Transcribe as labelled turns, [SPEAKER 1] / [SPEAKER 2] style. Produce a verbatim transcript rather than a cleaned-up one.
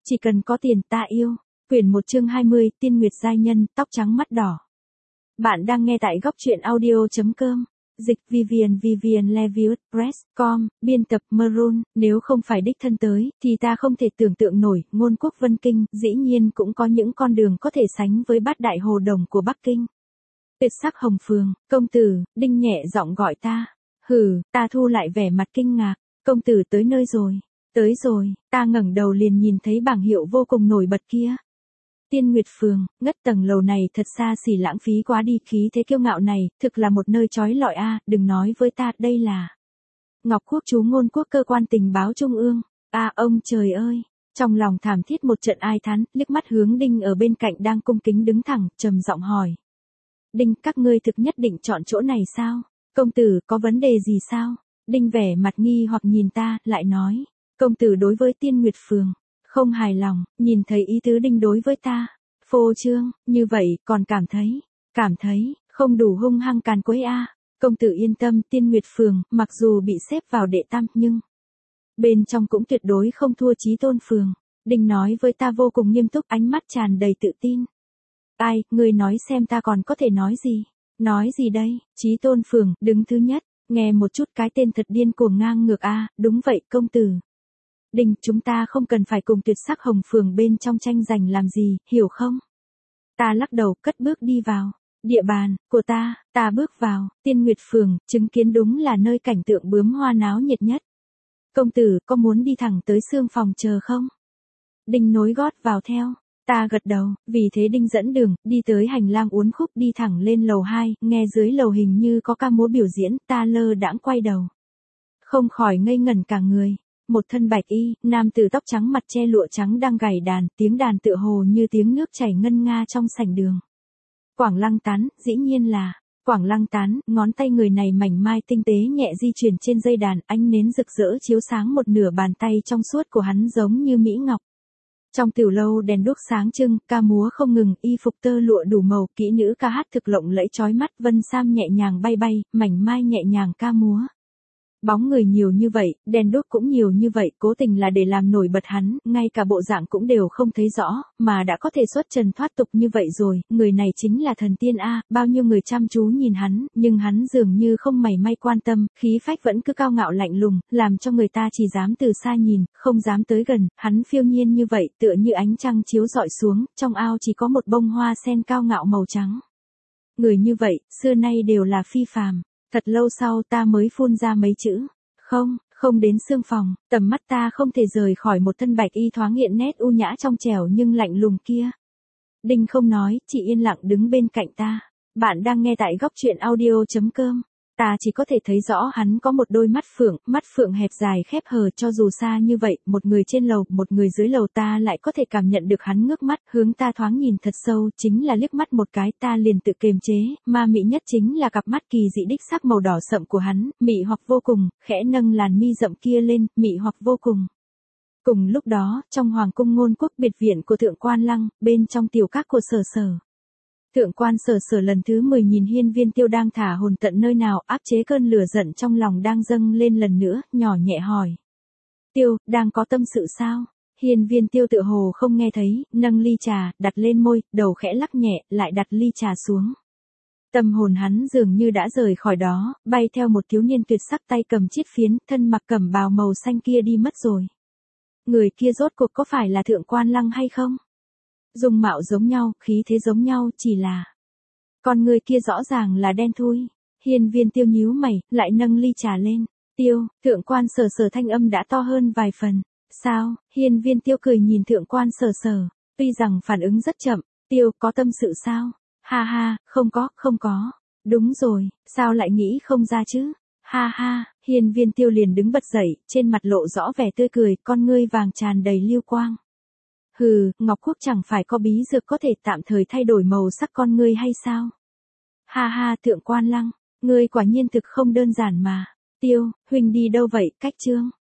[SPEAKER 1] Chỉ cần có tiền ta yêu. Quyển một chương hai mươi, Tiên Nguyệt giai nhân, tóc trắng mắt đỏ. Bạn đang nghe tại góc truyện audio chấm com. Dịch Vivian Vivian Levius Press com, biên tập Maroon. Nếu không phải đích thân tới, thì ta không thể tưởng tượng nổi, ngôn quốc Vân Kinh, dĩ nhiên cũng có những con đường có thể sánh với bát đại hồ đồng của Bắc Kinh. Tuyệt sắc hồng phường, công tử, Đinh nhẹ giọng gọi ta. Hừ, ta thu lại vẻ mặt kinh ngạc, công tử tới nơi rồi. Tới rồi, ta ngẩng đầu liền nhìn thấy bảng hiệu vô cùng nổi bật kia. Tiên Nguyệt Phường, ngất tầng lầu này thật xa xỉ lãng phí quá đi, khí thế kiêu ngạo này, thực là một nơi chói lọi a, đừng nói với ta, đây là Ngọc Quốc chú ngôn quốc cơ quan tình báo trung ương. A ông trời ơi, trong lòng thảm thiết một trận ai thán, liếc mắt hướng Đinh ở bên cạnh đang cung kính đứng thẳng, trầm giọng hỏi. Đinh, các ngươi thực nhất định chọn chỗ này sao? Công tử, có vấn đề gì sao? Đinh vẻ mặt nghi hoặc nhìn ta, lại nói. Công tử đối với Tiên Nguyệt Phường không hài lòng, nhìn thấy ý tứ Đinh đối với ta phô trương, như vậy còn cảm thấy, cảm thấy không đủ hung hăng càn quấy a. Công tử yên tâm, Tiên Nguyệt Phường mặc dù bị xếp vào đệ tam nhưng bên trong cũng tuyệt đối không thua Chí Tôn Phường. Đinh nói với ta vô cùng nghiêm túc, ánh mắt tràn đầy tự tin. Ai, ngươi nói xem ta còn có thể nói gì? Nói gì đây? Chí Tôn Phường đứng thứ nhất, nghe một chút cái tên thật điên cuồng ngang ngược a. Đúng vậy công tử. Đinh, chúng ta không cần phải cùng tuyệt sắc hồng phường bên trong tranh giành làm gì, hiểu không? Ta lắc đầu, cất bước đi vào. Địa bàn của ta, ta bước vào, Tiên Nguyệt Phường, chứng kiến đúng là nơi cảnh tượng bướm hoa náo nhiệt nhất. Công tử, có muốn đi thẳng tới xương phòng chờ không? Đinh nối gót vào theo. Ta gật đầu, vì thế Đinh dẫn đường, đi tới hành lang uốn khúc đi thẳng lên lầu hai, nghe dưới lầu hình như có ca múa biểu diễn, ta lơ đãng quay đầu. Không khỏi ngây ngẩn cả người. Một thân bạch y, nam tử tóc trắng mặt che lụa trắng đang gảy đàn, tiếng đàn tựa hồ như tiếng nước chảy ngân nga trong sảnh đường. Quảng Lăng Tán, dĩ nhiên là Quảng Lăng Tán, ngón tay người này mảnh mai tinh tế nhẹ di chuyển trên dây đàn, ánh nến rực rỡ chiếu sáng một nửa bàn tay trong suốt của hắn giống như mỹ ngọc. Trong tiểu lâu đèn đuốc sáng trưng, ca múa không ngừng, y phục tơ lụa đủ màu, kỹ nữ ca hát thực lộng lẫy chói mắt, vân sam nhẹ nhàng bay bay, mảnh mai nhẹ nhàng ca múa. Bóng người nhiều như vậy, đèn đuốc cũng nhiều như vậy, cố tình là để làm nổi bật hắn, ngay cả bộ dạng cũng đều không thấy rõ, mà đã có thể xuất trần thoát tục như vậy rồi, người này chính là thần tiên a. Bao nhiêu người chăm chú nhìn hắn, nhưng hắn dường như không mảy may quan tâm, khí phách vẫn cứ cao ngạo lạnh lùng, làm cho người ta chỉ dám từ xa nhìn, không dám tới gần, hắn phiêu nhiên như vậy, tựa như ánh trăng chiếu rọi xuống, trong ao chỉ có một bông hoa sen cao ngạo màu trắng. Người như vậy, xưa nay đều là phi phàm. Thật lâu sau ta mới phun ra mấy chữ. Không, không đến xương phòng, tầm mắt ta không thể rời khỏi một thân bạch y thoáng hiện nét u nhã trong trẻo nhưng lạnh lùng kia. Đinh không nói, chỉ yên lặng đứng bên cạnh ta. Bạn đang nghe tại góc truyện audio chấm com. Ta chỉ có thể thấy rõ hắn có một đôi mắt phượng, mắt phượng hẹp dài khép hờ, cho dù xa như vậy, một người trên lầu, một người dưới lầu, ta lại có thể cảm nhận được hắn ngước mắt, hướng ta thoáng nhìn thật sâu, chính là liếc mắt một cái ta liền tự kiềm chế, ma mị nhất chính là cặp mắt kỳ dị đích sắc màu đỏ sậm của hắn, mị hoặc vô cùng, khẽ nâng làn mi rậm kia lên, mị hoặc vô cùng. Cùng lúc đó, trong hoàng cung ngôn quốc biệt viện của Thượng Quan Lăng, bên trong tiểu các của Sở Sở. Thượng quan Sở Sở lần thứ mười nhìn Hiên Viên Tiêu đang thả hồn tận nơi nào, áp chế cơn lửa giận trong lòng đang dâng lên lần nữa, nhỏ nhẹ hỏi. Tiêu, đang có tâm sự sao? Hiên Viên Tiêu tự hồ không nghe thấy, nâng ly trà, đặt lên môi, đầu khẽ lắc nhẹ, lại đặt ly trà xuống. Tâm hồn hắn dường như đã rời khỏi đó, bay theo một thiếu niên tuyệt sắc tay cầm chiết phiến, thân mặc cẩm bào màu xanh kia đi mất rồi. Người kia rốt cuộc có phải là Thượng Quan Lăng hay không? Dung mạo giống nhau, khí thế giống nhau, chỉ là con người kia rõ ràng là đen thui. Hiên Viên Tiêu nhíu mày, lại nâng ly trà lên. Tiêu, Thượng Quan Sở Sở thanh âm đã to hơn vài phần. Sao? Hiên Viên Tiêu cười nhìn Thượng Quan Sở Sở, tuy rằng phản ứng rất chậm. Tiêu, có tâm sự sao? Ha ha, không có, không có. Đúng rồi, sao lại nghĩ không ra chứ? Ha ha, Hiên Viên Tiêu liền đứng bật dậy, trên mặt lộ rõ vẻ tươi cười, con ngươi vàng tràn đầy lưu quang. Hừ, Ngọc Quốc chẳng phải có bí dược có thể tạm thời thay đổi màu sắc con ngươi hay sao? Ha ha, Thượng Quan Lăng, ngươi quả nhiên thực không đơn giản mà. Tiêu, huynh đi đâu vậy, cách chương?